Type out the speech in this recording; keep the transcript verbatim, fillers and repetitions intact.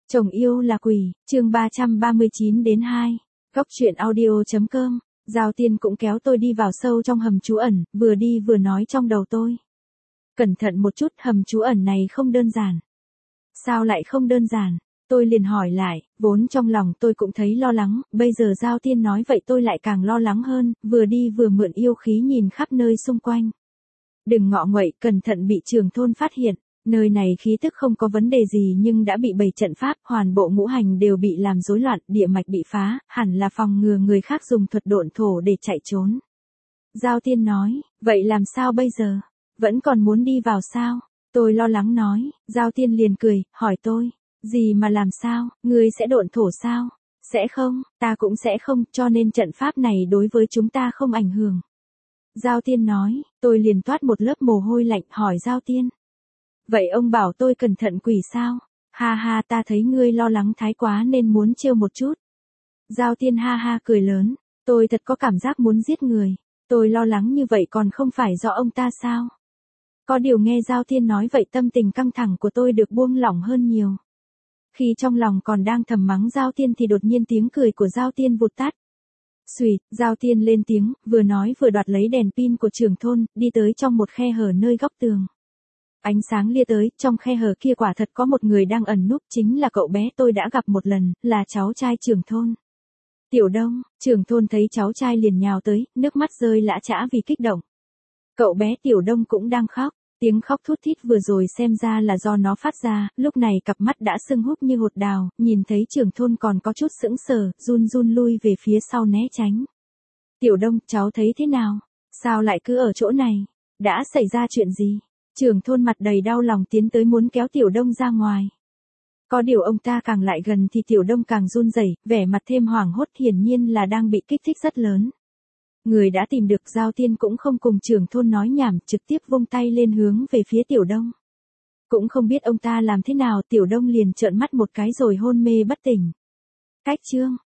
Chồng yêu là quỷ, chương ba trăm ba mươi chín đến hai. Góc truyện audio.com. Giao Tiên cũng kéo tôi đi vào sâu trong hầm trú ẩn, vừa đi vừa nói trong đầu tôi. Cẩn thận một chút, hầm trú ẩn này không đơn giản. Sao lại không đơn giản? Tôi liền hỏi lại, vốn trong lòng tôi cũng thấy lo lắng, bây giờ Giao Tiên nói vậy tôi lại càng lo lắng hơn, vừa đi vừa mượn yêu khí nhìn khắp nơi xung quanh. Đừng ngọ nguậy, cẩn thận bị trưởng thôn phát hiện. Nơi này khí tức không có vấn đề gì nhưng đã bị bày trận pháp, hoàn bộ ngũ hành đều bị làm rối loạn, địa mạch bị phá, hẳn là phòng ngừa người khác dùng thuật độn thổ để chạy trốn. Giao Tiên nói, vậy làm sao bây giờ? Vẫn còn muốn đi vào sao? Tôi lo lắng nói, Giao Tiên liền cười, hỏi tôi, gì mà làm sao, ngươi sẽ độn thổ sao? Sẽ không, ta cũng sẽ không, cho nên trận pháp này đối với chúng ta không ảnh hưởng. Giao Tiên nói, tôi liền toát một lớp mồ hôi lạnh, hỏi Giao Tiên. Vậy ông bảo tôi cẩn thận quỷ sao? Ha ha, ta thấy ngươi lo lắng thái quá nên muốn trêu một chút. Giao Tiên ha ha cười lớn, tôi thật có cảm giác muốn giết người. Tôi lo lắng như vậy còn không phải do ông ta sao? Có điều nghe Giao Tiên nói vậy tâm tình căng thẳng của tôi được buông lỏng hơn nhiều. Khi trong lòng còn đang thầm mắng Giao Tiên thì đột nhiên tiếng cười của Giao Tiên vụt tắt. Xùyt, Giao Tiên lên tiếng, vừa nói vừa đoạt lấy đèn pin của trưởng thôn, đi tới trong một khe hở nơi góc tường. Ánh sáng lia tới, trong khe hở kia quả thật có một người đang ẩn núp, chính là cậu bé tôi đã gặp một lần, là cháu trai trưởng thôn. Tiểu Đông, trưởng thôn thấy cháu trai liền nhào tới, nước mắt rơi lã chã vì kích động. Cậu bé Tiểu Đông cũng đang khóc, tiếng khóc thút thít vừa rồi xem ra là do nó phát ra, lúc này cặp mắt đã sưng húp như hột đào, nhìn thấy trưởng thôn còn có chút sững sờ, run run lui về phía sau né tránh. Tiểu Đông, cháu thấy thế nào? Sao lại cứ ở chỗ này? Đã xảy ra chuyện gì? Trưởng thôn mặt đầy đau lòng tiến tới muốn kéo Tiểu Đông ra ngoài. Có điều ông ta càng lại gần thì Tiểu Đông càng run rẩy, vẻ mặt thêm hoảng hốt, hiển nhiên là đang bị kích thích rất lớn. Người đã tìm được Giao Tiên cũng không cùng trưởng thôn nói nhảm, trực tiếp vung tay lên hướng về phía Tiểu Đông. Cũng không biết ông ta làm thế nào, Tiểu Đông liền trợn mắt một cái rồi hôn mê bất tỉnh. Cách chương,